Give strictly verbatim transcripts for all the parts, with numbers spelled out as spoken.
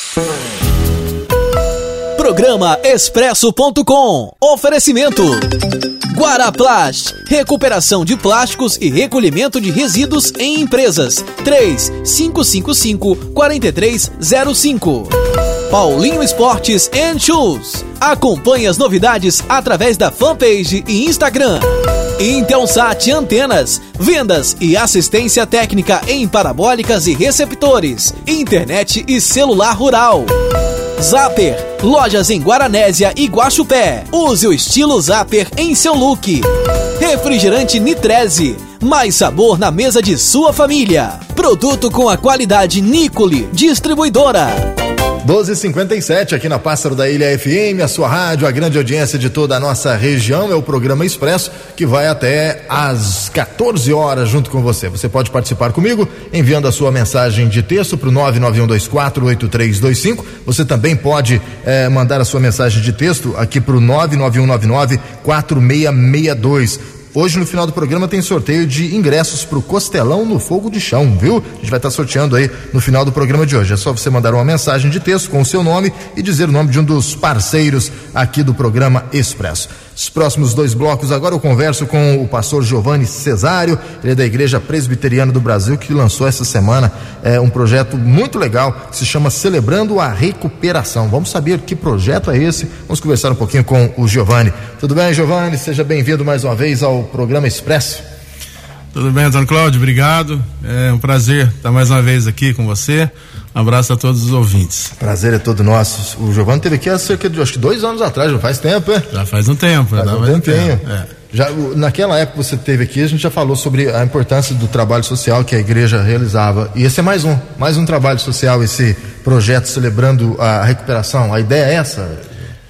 Programa Expresso ponto com. Oferecimento Guaraplast, recuperação de plásticos e recolhimento de resíduos em empresas. três cinco cinco cinco, quatro três zero cinco. Paulinho Esportes and Shoes. Acompanhe as novidades através da fanpage e Instagram. Intelsat Antenas, vendas e assistência técnica em parabólicas e receptores, internet e celular rural. Zapper, lojas em Guaranésia e Guaxupé. Use o estilo Zapper em seu look. Refrigerante Nitreze, mais sabor na mesa de sua família. Produto com a qualidade Nicole, distribuidora. doze e cinquenta e sete aqui na Pássaro da Ilha F M, a sua rádio, a grande audiência de toda a nossa região, é o programa Expresso que vai até às quatorze horas junto com você. Você pode participar comigo enviando a sua mensagem de texto para o nove nove um dois quatro oito três dois cinco. Você também pode eh, mandar a sua mensagem de texto aqui para o nove nove um nove nove quatro seis seis dois. Hoje no final do programa tem sorteio de ingressos pro Costelão no Fogo de Chão, viu? A gente vai estar sorteando aí no final do programa de hoje. É só você mandar uma mensagem de texto com o seu nome e dizer o nome de um dos parceiros aqui do programa Expresso. Os próximos dois blocos agora eu converso com o pastor Giovanni Cesário, ele é da Igreja Presbiteriana do Brasil, que lançou essa semana é, um projeto muito legal que se chama Celebrando a Recuperação. Vamos saber que projeto é esse, vamos conversar um pouquinho com o Giovanni. Tudo bem, Giovanni? Seja bem-vindo mais uma vez ao programa Expresso. Tudo bem, Antônio Cláudio, obrigado, é um prazer estar mais uma vez aqui com você. Um abraço a todos os ouvintes. Prazer é todo nosso. O Giovanni esteve aqui há cerca de, acho que dois anos atrás, já faz tempo, é? Já faz um tempo. Faz um tempinho. Tempo, é. Já, naquela época que você esteve aqui, a gente já falou sobre a importância do trabalho social que a igreja realizava. E esse é mais um, mais um trabalho social, esse projeto Celebrando a Recuperação. A ideia é essa?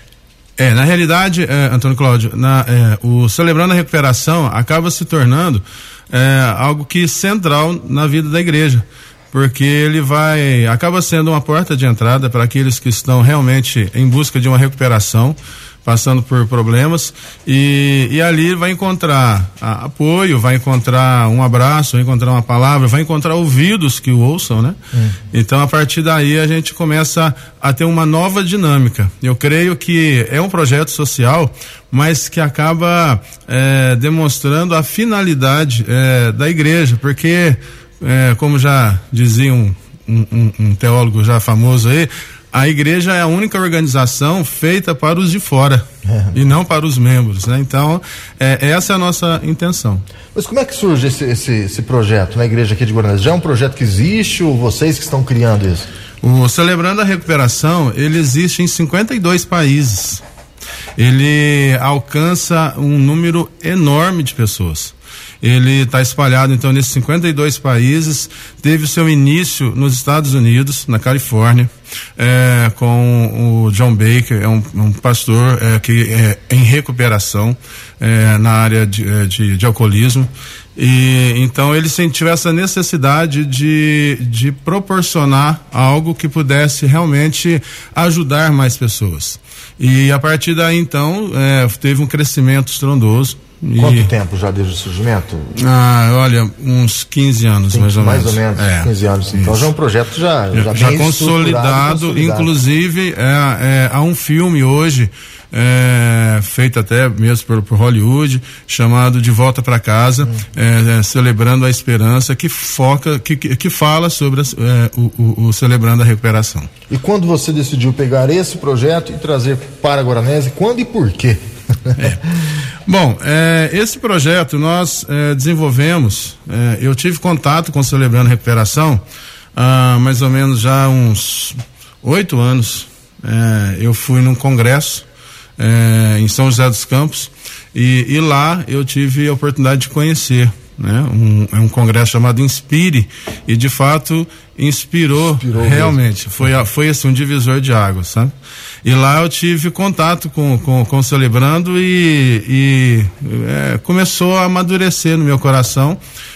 É, na realidade, é, Antônio Cláudio, na, é, o Celebrando a Recuperação acaba se tornando é, algo que é central na vida da igreja, porque ele vai, acaba sendo uma porta de entrada para aqueles que estão realmente em busca de uma recuperação, passando por problemas, e, e ali vai encontrar a, apoio, vai encontrar um abraço, vai encontrar uma palavra, vai encontrar ouvidos que o ouçam, né? Hum. Então, a partir daí, a gente começa a ter uma nova dinâmica. Eu creio que é um projeto social, mas que acaba é, demonstrando a finalidade é, da igreja, porque, é, como já dizia um, um, um teólogo já famoso aí, a igreja é a única organização feita para os de fora é. e não para os membros, né? Então, é, essa é a nossa intenção. Mas como é que surge esse, esse, esse projeto na igreja aqui de Guaranésia? Já é um projeto que existe ou vocês que estão criando isso? O Celebrando a Recuperação, ele existe em cinquenta e dois países. Ele alcança um número enorme de pessoas. Ele está espalhado, então, nesses cinquenta e dois países. Teve seu início nos Estados Unidos, na Califórnia, é, com o John Baker, é um, um pastor é, que é em recuperação é, na área de, de, de alcoolismo. E então ele sentiu essa necessidade de, de proporcionar algo que pudesse realmente ajudar mais pessoas. E a partir daí, então, é, teve um crescimento estrondoso. Quanto e... tempo já desde o surgimento? Ah, olha, uns quinze anos, Sim, mais ou mais menos. Mais ou menos, é, quinze anos. Então isso. já é um projeto já, já, já bem consolidado, consolidado, inclusive é, é, há um filme hoje, é, feito até mesmo por, por Hollywood, chamado De Volta para Casa, hum. é, é, Celebrando a Esperança, que foca, que, que, que fala sobre as, é, o, o, o Celebrando a Recuperação. E quando você decidiu pegar esse projeto e trazer para Guaranésia, quando e por quê? É. Bom, é, esse projeto nós é, desenvolvemos, é, eu tive contato com o Celebrando a Recuperação há mais ou menos já uns oito anos. É, eu fui num congresso é, em São José dos Campos e, e lá eu tive a oportunidade de conhecer, né? Um, é um congresso chamado Inspire e de fato inspirou, inspirou realmente, mesmo. foi, foi assim, um divisor de águas, sabe? E lá eu tive contato com, com, com o Celebrando e, e é, começou a amadurecer no meu coração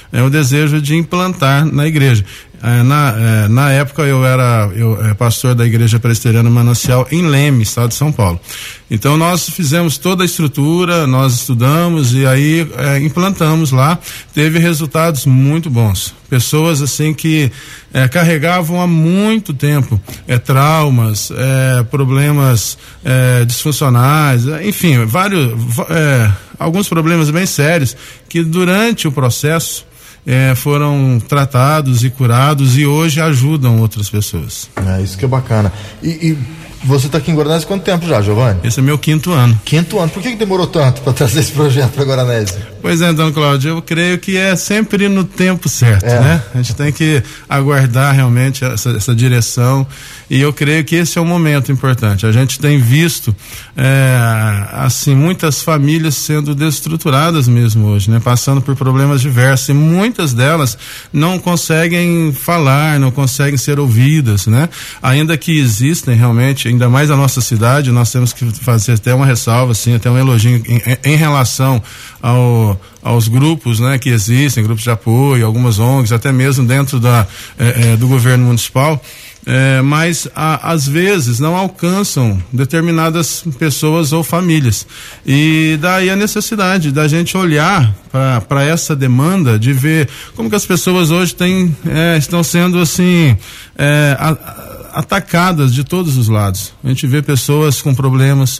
é, o desejo de implantar na igreja. É, na, é, na época eu era eu, é, pastor da Igreja Presbiteriana Manancial em Leme, estado de São Paulo. Então nós fizemos toda a estrutura, nós estudamos e aí é, implantamos lá. Teve resultados muito bons. Pessoas assim que é, carregavam há muito tempo é, traumas, é, problemas é, disfuncionais, é, enfim, vários, é, alguns problemas bem sérios que durante o processo É, foram tratados e curados e hoje ajudam outras pessoas. É, isso que é bacana. E, e você está aqui em Guaranésia há quanto tempo já, Giovanni? Esse é meu quinto ano. Quinto ano. Por que, que demorou tanto para trazer esse projeto para Guaranésia? Pois é, então, Cláudio, eu creio que é sempre no tempo certo, é. né? A gente tem que aguardar realmente essa, essa direção e eu creio que esse é um momento importante. A gente tem visto, é, assim, muitas famílias sendo destruturadas mesmo hoje, né? Passando por problemas diversos e muitas delas não conseguem falar, não conseguem ser ouvidas, né? Ainda que existem realmente, ainda mais na nossa cidade, nós temos que fazer até uma ressalva, assim, até um elogio em, em relação ao aos grupos, né, que existem, grupos de apoio, algumas O N Gs, até mesmo dentro da, eh, eh, do governo municipal, eh, mas a, às vezes não alcançam determinadas pessoas ou famílias. E daí a necessidade da gente olhar para essa demanda, de ver como que as pessoas hoje têm, eh, estão sendo assim, eh, a, a, atacadas de todos os lados. A gente vê pessoas com problemas,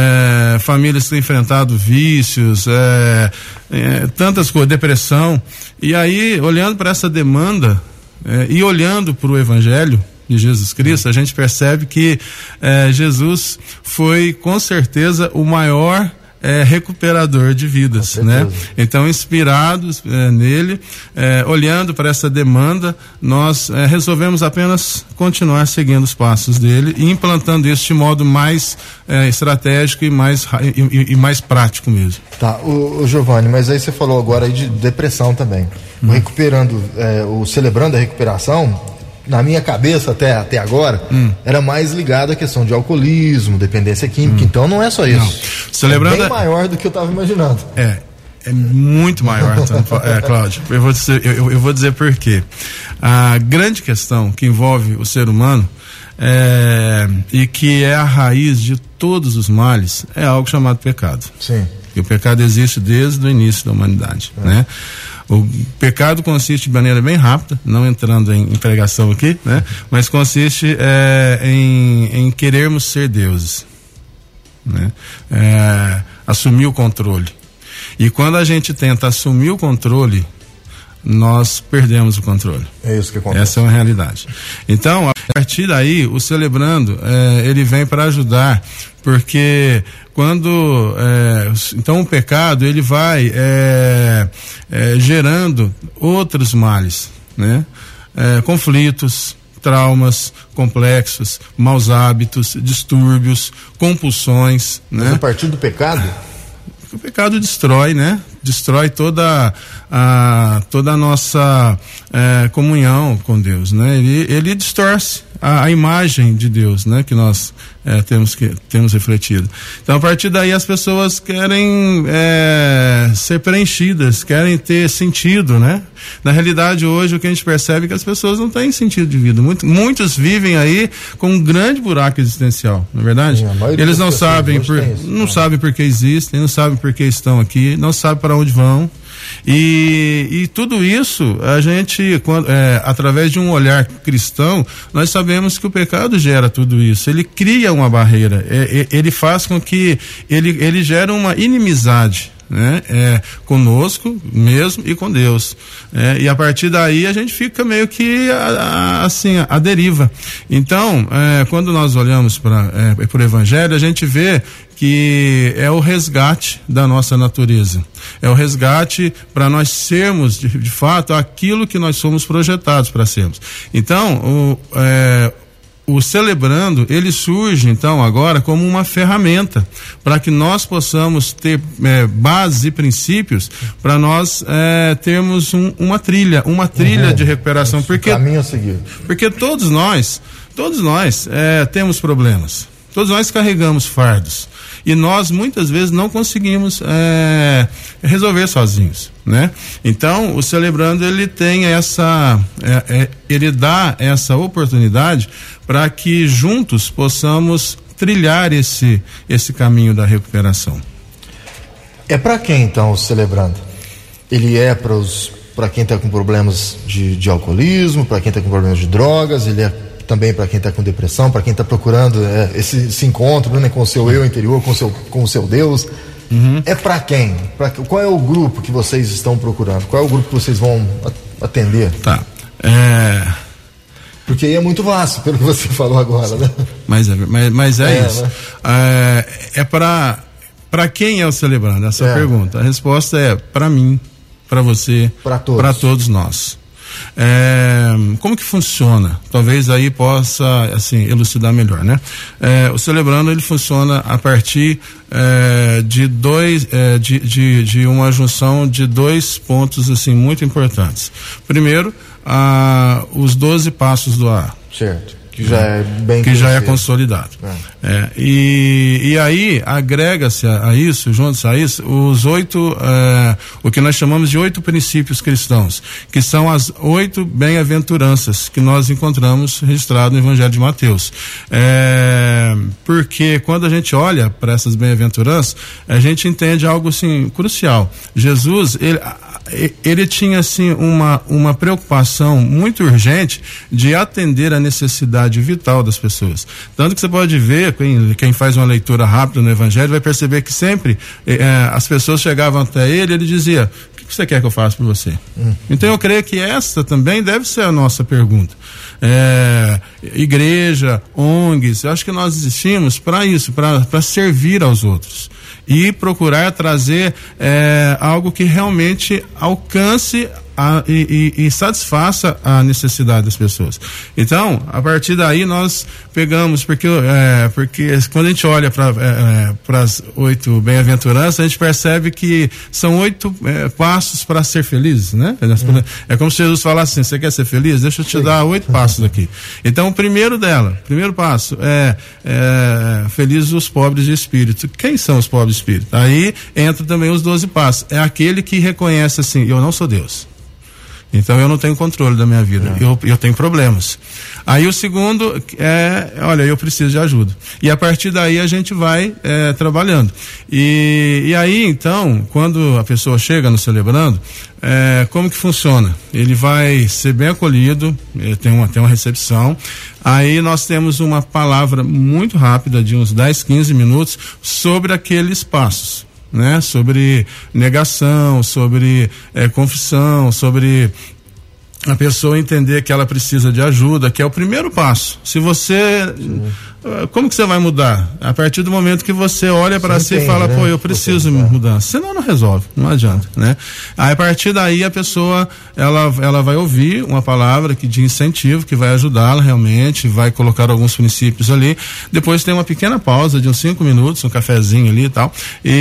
é, famílias que têm enfrentado vícios, é, é, tantas coisas, depressão. E aí, olhando para essa demanda é, e olhando para o Evangelho de Jesus Cristo, a gente percebe que é, Jesus foi com certeza o maior É, recuperador de vidas, né? Então, inspirados é, nele, é, olhando para essa demanda, nós é, resolvemos apenas continuar seguindo os passos dele e implantando isso de modo mais é, estratégico e mais, e, e mais prático mesmo. Tá, o, o Giovanni, mas aí você falou agora aí de depressão também. Hum. O recuperando, é, o celebrando a recuperação, na minha cabeça até, até agora, hum. era mais ligado à questão de alcoolismo, dependência química, hum. então não é só isso. Não. Celebrando é bem maior do que eu estava imaginando. É, é muito maior, então, é, Cláudio. Eu vou dizer, eu, eu vou dizer por quê. A grande questão que envolve o ser humano é, e que é a raiz de todos os males é algo chamado pecado. Sim. E o pecado existe desde o início da humanidade, é. né? O pecado consiste de maneira bem rápida, não entrando em, em pregação aqui, né? Mas consiste é, em, em querermos ser deuses, né? É, assumir o controle. E quando a gente tenta assumir o controle, nós perdemos o controle. É isso que acontece. Essa é uma realidade. Então, a partir daí, o Celebrando, é, ele vem para ajudar, porque quando, é, então o pecado, ele vai é, é, gerando outros males, né? É, conflitos, traumas complexos, maus hábitos, distúrbios, compulsões, né? Mas a partir do pecado? O pecado destrói, né? Destrói toda a, toda a nossa é, comunhão com Deus, né? Ele, ele distorce a, a imagem de Deus, né? Que nós é, temos, que, temos refletido. Então, a partir daí, as pessoas querem é, ser preenchidas, querem ter sentido, né? Na realidade, hoje, o que a gente percebe é que as pessoas não têm sentido de vida. Muito, muitos vivem aí com um grande buraco existencial, não é verdade? Sim, eles não sabem por, isso, não né? sabem por que existem, não sabem por que estão aqui, não sabem para onde vão. E, e tudo isso, a gente, quando, é, através de um olhar cristão, nós sabemos que o pecado gera tudo isso. Ele cria uma barreira, é, é, ele faz com que ele, ele gera uma inimizade, né? É, conosco mesmo e com Deus, é, e a partir daí a gente fica meio que a, a, assim, a deriva. Então, é, quando nós olhamos para é, para o Evangelho, a gente vê que é o resgate da nossa natureza, é o resgate para nós sermos de, de fato aquilo que nós somos projetados para sermos. Então, o é, O Celebrando, ele surge então agora como uma ferramenta para que nós possamos ter é, bases e princípios para nós é, termos um, uma trilha, uma trilha uhum. de recuperação. Porque, caminho a seguir. Porque todos nós, todos nós é, temos problemas. todos nós carregamos fardos. E nós muitas vezes não conseguimos é, resolver sozinhos, né? Então o Celebrando ele tem essa, é, é, ele dá essa oportunidade para que juntos possamos trilhar esse, esse caminho da recuperação. É para quem então o Celebrando? Ele é para os para quem está com problemas de, de alcoolismo, para quem está com problemas de drogas, ele é também para quem está com depressão, para quem está procurando é, esse, esse encontro, né, com o seu eu interior, com o seu, com o seu Deus. Uhum. É para quem? Pra, qual é o grupo que vocês estão procurando? Qual é o grupo que vocês vão atender? Tá. É... Porque aí é muito vasto, pelo que você falou agora, né? Mas é, mas, mas é, é isso. Né? É, é para para quem é o Celebrando? Essa é. pergunta. A resposta é para mim, para você, para todos. Para todos nós. É, como que funciona? Talvez aí possa assim elucidar melhor, né? É, o Celebrando ele funciona a partir é, de dois é, de, de, de uma junção de dois pontos assim muito importantes. Primeiro, a, os doze passos do A A. Certo. Que já é bem que já é consolidado. É. É, e, e aí agrega-se a, a isso, juntos a isso, os oito, é, o que nós chamamos de oito princípios cristãos, que são as oito bem-aventuranças que nós encontramos registrado no Evangelho de Mateus. É, porque quando a gente olha para essas bem-aventuranças, a gente entende algo assim crucial. Jesus, ele ele tinha assim uma, uma preocupação muito urgente de atender a necessidade vital das pessoas. Tanto que você pode ver, quem, quem faz uma leitura rápida no Evangelho vai perceber que sempre eh, as pessoas chegavam até ele e ele dizia: o que você quer que eu faça por você? Hum. Então eu creio que essa também deve ser a nossa pergunta. É, igreja, O N Gs, eu acho que nós existimos para isso, para servir aos outros e procurar trazer é, algo que realmente alcance a, e, e, e satisfaça a necessidade das pessoas. Então, a partir daí nós pegamos, porque, é, porque quando a gente olha para é, as oito bem-aventuranças, a gente percebe que são oito é, passos para ser feliz, né? Hum. É como se Jesus falasse assim: você quer ser feliz? Deixa eu te Sim. dar oito passos aqui. Então, o primeiro dela, primeiro passo é, é felizes os pobres de espírito. Quem são os pobres de espírito? Aí entra também os doze passos. É aquele que reconhece assim: eu não sou Deus. Então eu não tenho controle da minha vida, eu, eu tenho problemas. Aí o segundo é, olha, eu preciso de ajuda. E a partir daí a gente vai é, trabalhando. E, e aí então, quando a pessoa chega no Celebrando, é, como que funciona? Ele vai ser bem acolhido, tem uma, tem uma recepção. Aí nós temos uma palavra muito rápida, de uns dez, quinze minutos, sobre aqueles passos. Né? Sobre negação, sobre é, confissão, sobre a pessoa entender que ela precisa de ajuda, que é o primeiro passo. Se você, Sim. como que você vai mudar? A partir do momento que você olha para si e fala, né? Pô, eu preciso me mudar. Senão não resolve, não adianta, né? Aí a partir daí a pessoa, ela, ela vai ouvir uma palavra que de incentivo, que vai ajudá-la realmente, vai colocar alguns princípios ali. Depois tem uma pequena pausa de uns cinco minutos, um cafezinho ali e tal.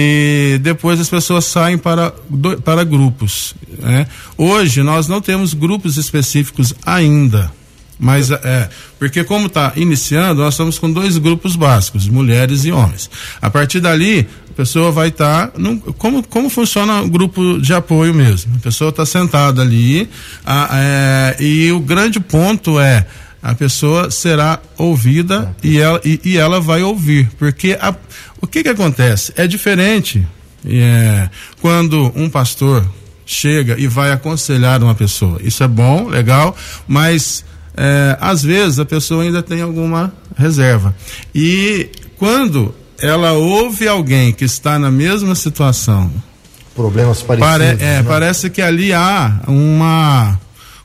E depois as pessoas saem para, para grupos, né? Hoje nós não temos grupos específicos ainda. Mas é, porque como está iniciando, nós estamos com dois grupos básicos, mulheres e homens. A partir dali, a pessoa vai estar, tá como, como funciona o grupo de apoio mesmo? A pessoa está sentada ali, a, é, e o grande ponto é, a pessoa será ouvida e ela, e, e ela vai ouvir, porque a, o que que acontece? É diferente é, quando um pastor chega e vai aconselhar uma pessoa. Isso é bom, legal, mas É, às vezes a pessoa ainda tem alguma reserva. E quando ela ouve alguém que está na mesma situação, problemas parecidos, pare, é, né? Parece que ali há uma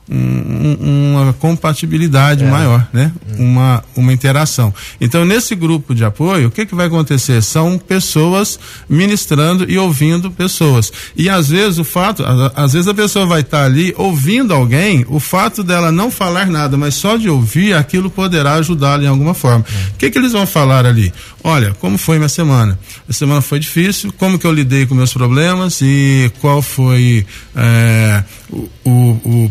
um, uma compatibilidade é. maior, né? Hum. Uma, uma interação. Então, nesse grupo de apoio, o que que vai acontecer? São pessoas ministrando e ouvindo pessoas. E às vezes o fato, às vezes a pessoa vai estar ali ouvindo alguém, o fato dela não falar nada, mas só de ouvir, aquilo poderá ajudá-la em alguma forma. Hum. O que que eles vão falar ali? Olha, como foi minha semana? A semana foi difícil, como que eu lidei com meus problemas e qual foi é, o, o, o progresso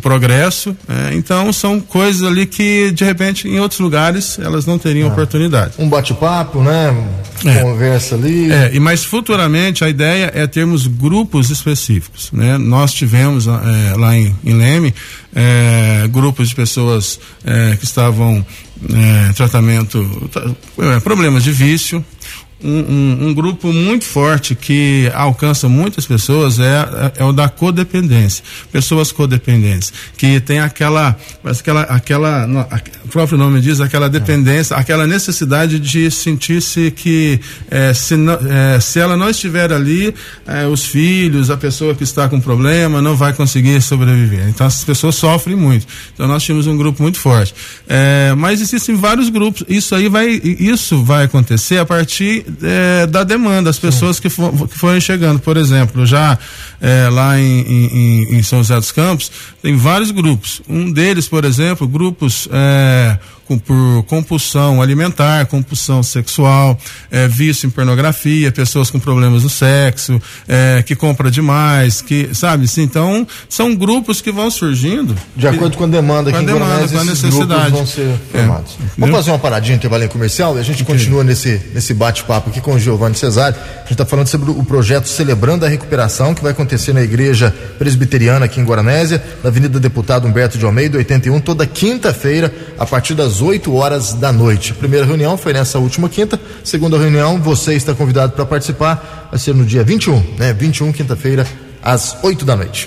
acesso, é, então são coisas ali que de repente em outros lugares elas não teriam ah, oportunidade. Um bate-papo, né? É. Conversa ali. É, e mas futuramente a ideia é termos grupos específicos, né? Nós tivemos é, lá em, em Leme é, grupos de pessoas é, que estavam é, em tratamento, é, problemas de vício. Um, um, um grupo muito forte que alcança muitas pessoas é, é, é o da codependência, pessoas codependentes, que tem aquela, aquela, aquela no, a, o próprio nome diz, aquela dependência, aquela necessidade de sentir-se que é, se, não, é, se ela não estiver ali, é, os filhos, a pessoa que está com problema não vai conseguir sobreviver. Então as pessoas sofrem muito. Então nós tínhamos um grupo muito forte. É, mas existem vários grupos. Isso aí vai, isso vai acontecer a partir É, da demanda, as pessoas que, for, que forem chegando. Por exemplo, já é, lá em, em, em São José dos Campos tem vários grupos. Um deles, por exemplo, grupos é, com, por compulsão alimentar, compulsão sexual, é, vício em pornografia, pessoas com problemas no sexo, é, que compra demais, que, sabe, assim, então são grupos que vão surgindo de acordo com a demanda, com a, demanda, Guaranésia, com a necessidade. Vão ser formados. É, vamos fazer uma paradinha, intervalo comercial, e a gente continua nesse, nesse bate-papo aqui com o Giovanni Cesário. A gente está falando sobre o projeto Celebrando a Recuperação, que vai acontecer na Igreja Presbiteriana aqui em Guaranésia, na Avenida Deputado Humberto de Almeida, oitenta e um, toda quinta-feira, a partir das oito horas da noite. A primeira reunião foi nessa última quinta, segunda reunião, você está convidado para participar, vai ser no dia vinte e um, né? vinte e um, quinta-feira, às oito da noite.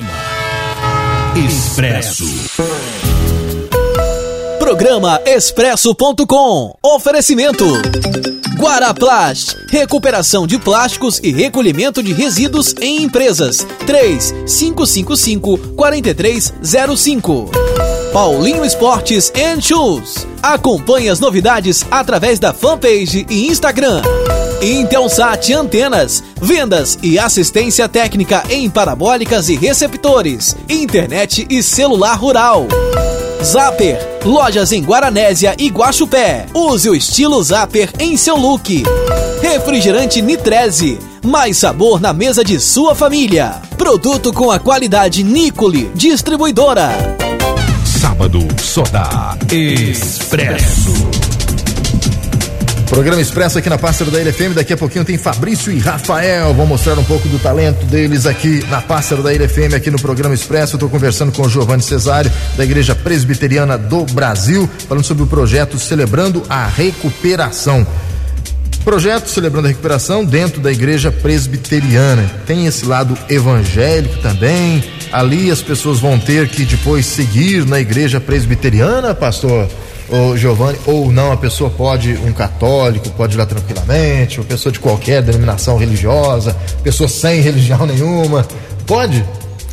Expresso. Programa expresso ponto com. Oferecimento Guaraplast, recuperação de plásticos e recolhimento de resíduos em empresas. três cinco cinco cinco, quatro três zero cinco. Paulinho Esportes and Shoes. Acompanhe as novidades através da fanpage e Instagram. Intelsat Antenas, vendas e assistência técnica em parabólicas e receptores, internet e celular rural. Zapper, lojas em Guaranésia e Guaxupé. Use o estilo Zapper em seu look. Refrigerante Nitreze, mais sabor na mesa de sua família. Produto com a qualidade Nicole, distribuidora. Sábado só dá Expresso. Programa Expresso aqui na Pássaro da Ilha F M. Daqui a pouquinho tem Fabrício e Rafael. Vou mostrar um pouco do talento deles aqui na Pássaro da Ilha F M, aqui no Programa Expresso. Eu tô conversando com o Giovanni Cesário, da Igreja Presbiteriana do Brasil, falando sobre o projeto Celebrando a Recuperação. Projeto Celebrando a Recuperação dentro da Igreja Presbiteriana. Tem esse lado evangélico também. Ali as pessoas vão ter que depois seguir na Igreja Presbiteriana, pastor ô Giovanni, ou não, a pessoa pode, um católico pode ir lá tranquilamente, uma pessoa de qualquer denominação religiosa, pessoa sem religião nenhuma, pode?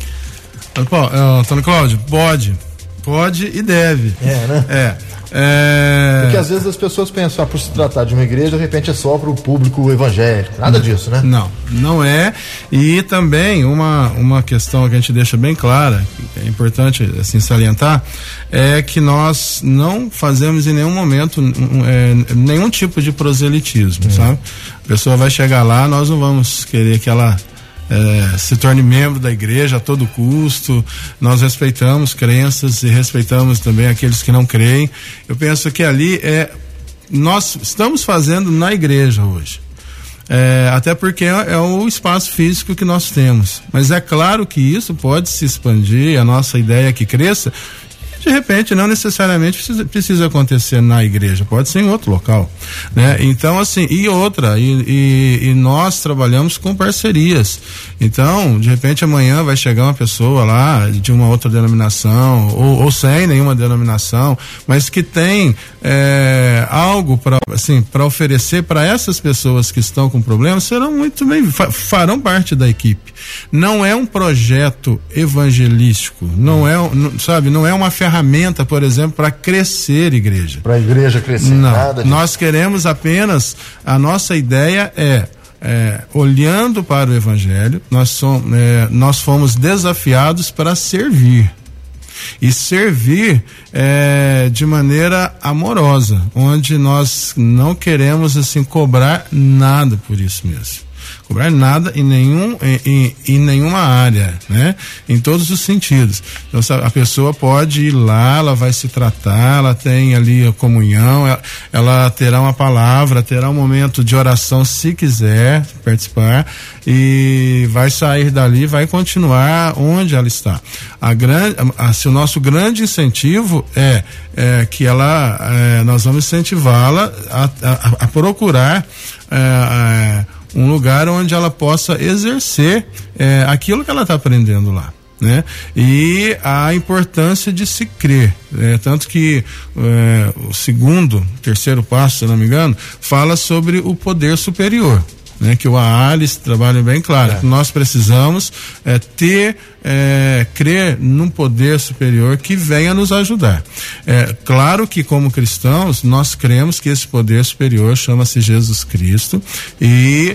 Antônio Cláudio, pode, pode e deve. É, né? É. É... Porque às vezes as pessoas pensam, ah, por se tratar de uma igreja, de repente é só para o público evangélico, nada disso, né? Não, não é. E também uma, uma questão que a gente deixa bem clara, que é importante assim salientar, é que nós não fazemos em nenhum momento é, nenhum tipo de proselitismo, hum. sabe? A pessoa vai chegar lá, nós não vamos querer que ela É, se torne membro da igreja a todo custo. Nós respeitamos crenças e respeitamos também aqueles que não creem. Eu penso que ali é nós estamos fazendo na igreja hoje, é, até porque é, é o espaço físico que nós temos, mas é claro que isso pode se expandir, a nossa ideia é que cresça. De repente, não necessariamente precisa, precisa acontecer na igreja, pode ser em outro local, né? Então, assim, e outra, e, e, e nós trabalhamos com parcerias. Então, de repente, amanhã vai chegar uma pessoa lá de uma outra denominação, ou, ou sem nenhuma denominação, mas que tem é, algo para assim, para oferecer para essas pessoas que estão com problemas, serão muito bem, fa, farão parte da equipe. Não é um projeto evangelístico, não é, não, sabe, não é uma ferramenta, por exemplo, para crescer igreja. Para a igreja crescer. Não, nada de... nós queremos apenas, a nossa ideia é, é olhando para o evangelho, nós, somos, é, nós fomos desafiados para servir. E servir é, de maneira amorosa, onde nós não queremos assim cobrar nada por isso mesmo. cobrar nada em nenhum em, em, em nenhuma área, né? Em todos os sentidos. Então a pessoa pode ir lá, ela vai se tratar, ela tem ali a comunhão, ela, ela terá uma palavra, terá um momento de oração se quiser participar e vai sair dali, vai continuar onde ela está. A grande, a, se o nosso grande incentivo é, é que ela, é, nós vamos incentivá-la a, a, a procurar é, é, um lugar onde ela possa exercer é, aquilo que ela está aprendendo lá, né? E a importância de se crer, é, tanto que é, o segundo, terceiro passo, se não me engano, fala sobre o poder superior, né? Que o A A L S trabalha bem claro, é. que nós precisamos é, ter, é, crer num poder superior que venha nos ajudar. É, claro que como cristãos nós cremos que esse poder superior chama-se Jesus Cristo e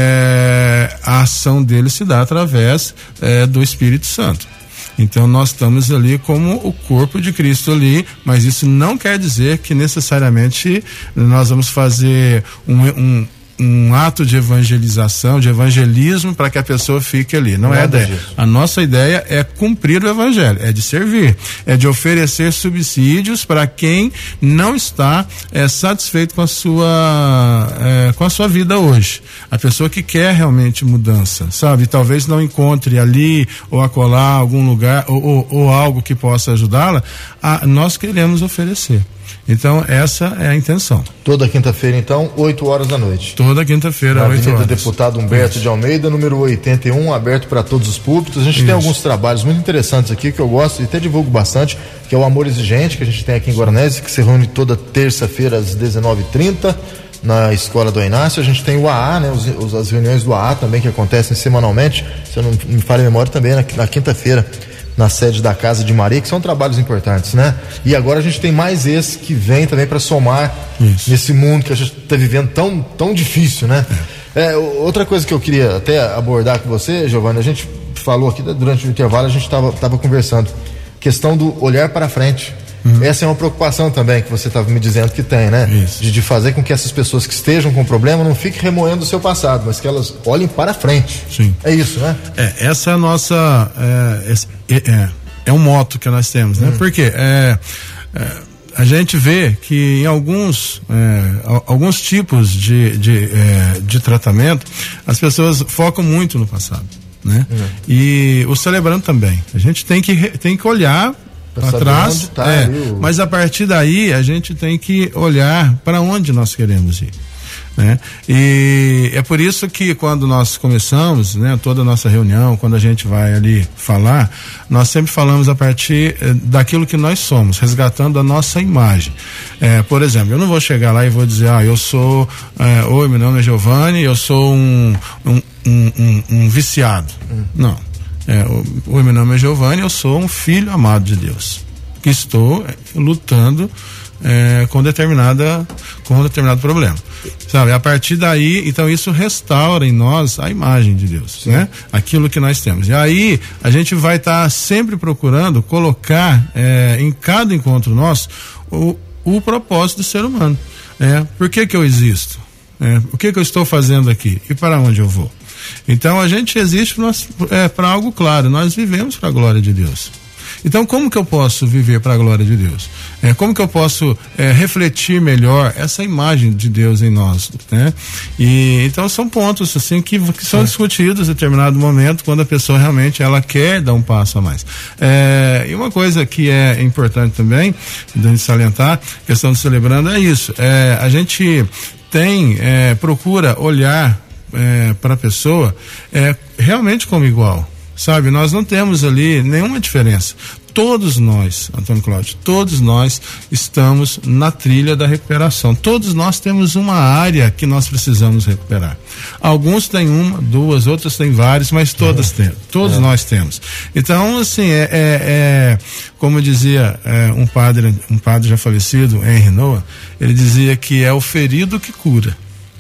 é, a ação dele se dá através é, do Espírito Santo. Então nós estamos ali como o corpo de Cristo ali, mas isso não quer dizer que necessariamente nós vamos fazer um, um um ato de evangelização, de evangelismo para que a pessoa fique ali. Não, não é a ideia. Disso. A nossa ideia é cumprir o evangelho, é de servir, é de oferecer subsídios para quem não está é, satisfeito com a sua é, com a sua vida hoje. A pessoa que quer realmente mudança, sabe? Talvez não encontre ali ou acolá algum lugar ou, ou, ou algo que possa ajudá-la. A, nós queremos oferecer. Então essa é a intenção. Toda quinta-feira então, oito horas da noite. Toda quinta-feira, oito horas. Avenida Deputado Humberto Isso. de Almeida, número oitenta e um, aberto para todos os públicos. A gente Isso. tem alguns trabalhos muito interessantes aqui que eu gosto e até divulgo bastante, que é o Amor Exigente, que a gente tem aqui em Guaranese, que se reúne toda terça-feira às dezenove e trinta na Escola do Inácio. A gente tem o A A, né, os, os, as reuniões do A A também que acontecem semanalmente, se eu não me falha a memória, também na, na quinta-feira na sede da Casa de Maria, que são trabalhos importantes, né? E agora a gente tem mais esse que vem também para somar Isso. nesse mundo que a gente está vivendo tão, tão difícil, né? É. É, outra coisa que eu queria até abordar com você, Giovanni, a gente falou aqui durante o intervalo, a gente estava tava conversando, questão do olhar para frente. Uhum. Essa é uma preocupação também que você estava me dizendo que tem, né? De, de fazer com que essas pessoas que estejam com problema não fiquem remoendo o seu passado, mas que elas olhem para frente. Sim. É isso, né? É, essa é a nossa é, é, é, é um moto que nós temos, né? Hum. Porque é, é, a gente vê que em alguns é, alguns tipos de, de, é, de tratamento as pessoas focam muito no passado, né? Hum. E o celebrando também. A gente tem que, tem que olhar atrás, tá, é, mas a partir daí a gente tem que olhar para onde nós queremos ir, né? E é por isso que quando nós começamos, né, toda a nossa reunião, quando a gente vai ali falar, nós sempre falamos a partir eh, daquilo que nós somos, resgatando a nossa imagem. É, por exemplo, eu não vou chegar lá e vou dizer, ah, eu sou, é, oi, meu nome é Giovanni, eu sou um, um, um, um, um viciado. Hum. Não. É, o, o meu nome é Giovanni, eu sou um filho amado de Deus, que estou é, lutando é, com determinada com um determinado problema, sabe? A partir daí, então isso restaura em nós a imagem de Deus, Sim. né? Aquilo que nós temos. E aí a gente vai estar tá sempre procurando colocar é, em cada encontro nosso o, o propósito do ser humano. É, por que que eu existo? É, o que que eu estou fazendo aqui? E para onde eu vou? Então a gente existe é, para algo claro, nós vivemos para a glória de Deus. Então como que eu posso viver para a glória de Deus? É, como que eu posso é, refletir melhor essa imagem de Deus em nós, né? E então são pontos assim que, que são é. discutidos em determinado momento, quando a pessoa realmente ela quer dar um passo a mais. É, e uma coisa que é importante também de a gente salientar, questão de celebrando, é isso, é, a gente tem, é, procura olhar É, para a pessoa é, realmente como igual, sabe? Nós não temos ali nenhuma diferença. Todos nós, Antônio Cláudio, todos nós estamos na trilha da recuperação. Todos nós temos uma área que nós precisamos recuperar. Alguns têm uma, duas, outros têm várias, mas todas é. temos. Todos é. nós temos. Então, assim, é, é, é como dizia é, um padre, um padre já falecido, Henry Noah, ele dizia que é o ferido que cura.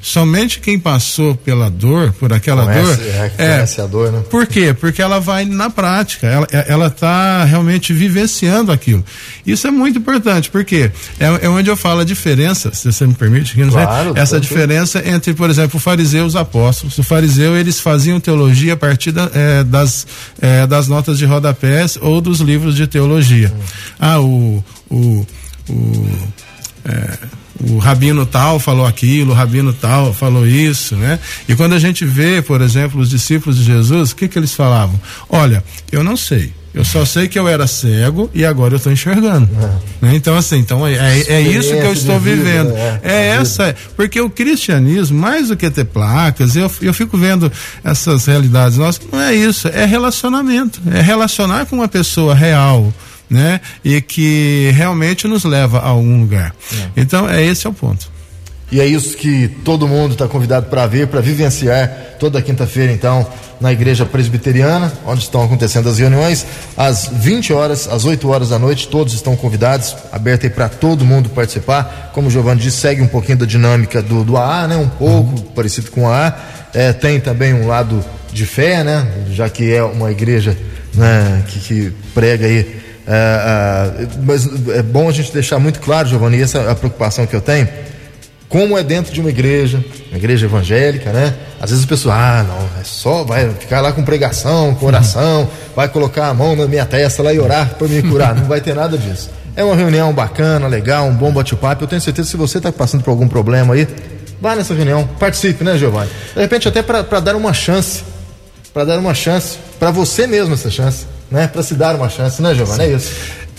Somente quem passou pela dor, por aquela conhece, dor, é, conhece a dor, né? Por quê? Porque ela vai na prática, ela, ela tá realmente vivenciando aquilo. Isso é muito importante, porque é, é onde eu falo a diferença, se você me permite, claro, né? Essa claro. diferença entre, por exemplo, o fariseu e os apóstolos. O fariseu, eles faziam teologia a partir da, é, das, é, das notas de rodapés ou dos livros de teologia. Hum. Ah, o, o, o é, o rabino tal falou aquilo, o rabino tal falou isso, né? E quando a gente vê, por exemplo, os discípulos de Jesus, o que que eles falavam? Olha, eu não sei, eu só sei que eu era cego e agora eu estou enxergando. É. Né? Então, assim, então é, é, é isso que eu estou vida, vivendo. É, é essa, porque o cristianismo, mais do que ter placas, eu, eu fico vendo essas realidades nossas, não é isso, é relacionamento, é relacionar com uma pessoa real, né? E que realmente nos leva a algum lugar. É. Então, é esse é o ponto. E é isso que todo mundo está convidado para ver, para vivenciar toda quinta-feira, então, na Igreja Presbiteriana, onde estão acontecendo as reuniões, às vinte horas, às oito horas da noite, todos estão convidados, aberto aí para todo mundo participar. Como o Giovanni disse, segue um pouquinho da dinâmica do, do A A, né? Um pouco uhum. parecido com o A A. É, tem também um lado de fé, né? Já que é uma igreja, né, que, que prega aí. É, é, mas é bom a gente deixar muito claro, Giovanni, essa é a preocupação que eu tenho, como é dentro de uma igreja, uma igreja evangélica, né? Às vezes a pessoa, ah, não, é só, vai ficar lá com pregação, com oração, uhum. vai colocar a mão na minha testa lá e orar para me curar. Não vai ter nada disso. É uma reunião bacana, legal, um bom bate-papo. Eu tenho certeza que se você está passando por algum problema aí, vá nessa reunião, participe, né, Giovanni? De repente até para dar uma chance, para dar uma chance, para você mesmo essa chance, né? Para se dar uma chance, né, Giovanni? É isso.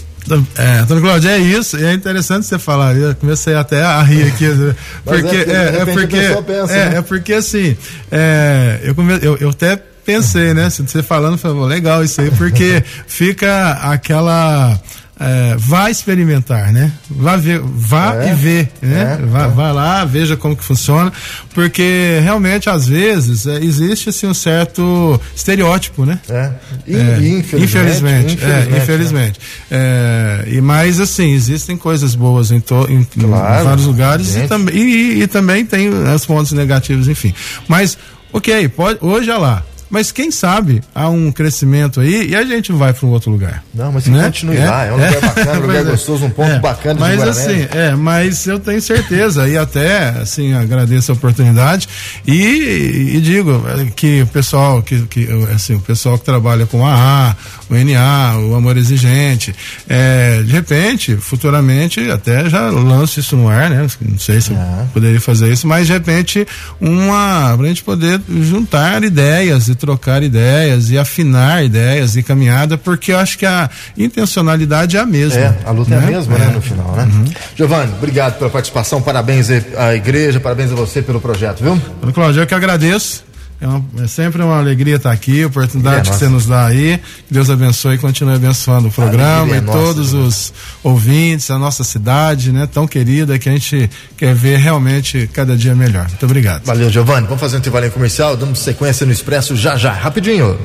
É, Antônio Cláudio, é isso, e é interessante você falar, eu comecei até a rir aqui, porque, é, é, é, porque, pensa, é, né? é porque assim, é, eu, come, eu, eu até pensei, né, você falando, falei, legal isso aí, porque fica aquela... É, vá experimentar, né? Vá ver, vá é, e ver, né? É, vá, é. vá lá, veja como que funciona, porque realmente às vezes é, existe assim um certo estereótipo, né? É. E, é infelizmente, infelizmente, infelizmente, é, infelizmente. Né? É, e mais assim existem coisas boas em, to, em, claro, em vários lugares e, tam, e, e também tem os pontos negativos, enfim. Mas ok, pode, hoje é lá. Mas quem sabe há um crescimento aí e a gente vai para um outro lugar. Não, mas se né? continue é? lá, é um lugar bacana, um lugar gostoso, um ponto é. bacana mas, de Mas assim, é, mas eu tenho certeza e até assim agradeço a oportunidade e, e digo que o pessoal que, que assim o pessoal que trabalha com a A, o N A, o Amor Exigente, é, de repente, futuramente até já lanço isso no ar, né? Não sei se é. eu poderia fazer isso, mas de repente uma pra gente poder juntar ideias e trocar ideias e afinar ideias e caminhada, porque eu acho que a intencionalidade é a mesma. É, a luta né? é a mesma, é. né, no final, né? Uhum. Giovanni, obrigado pela participação, parabéns à igreja, parabéns a você pelo projeto, viu? Cláudio, eu que agradeço. É, uma, é sempre uma alegria estar aqui, a oportunidade é, que você nos dá aí. Que Deus abençoe e continue abençoando o programa e é todos nossa, os né? ouvintes, a nossa cidade, né, tão querida, que a gente quer ver realmente cada dia melhor. Muito obrigado. Valeu, Giovanni. Vamos fazer um intervalo comercial, damos sequência no Expresso já já, rapidinho.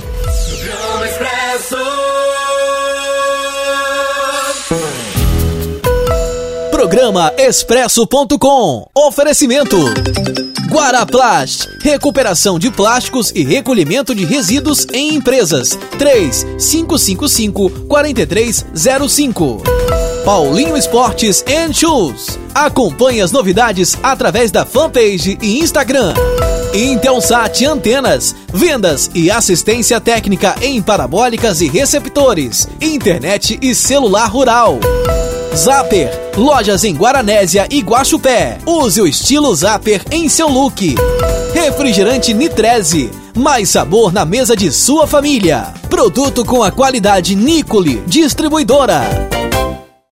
Programa Expresso ponto com. Oferecimento Guaraplast, recuperação de plásticos e recolhimento de resíduos em empresas. três cinco cinco cinco, quatro três zero cinco. Paulinho Esportes and Shoes. Acompanhe as novidades através da fanpage e Instagram. Intelsat Antenas, vendas e assistência técnica em parabólicas e receptores, internet e celular rural. Zapper, lojas em Guaranésia e Guaxupé. Use o estilo Zapper em seu look. Refrigerante Nitreze, mais sabor na mesa de sua família. Produto com a qualidade Nicole, distribuidora.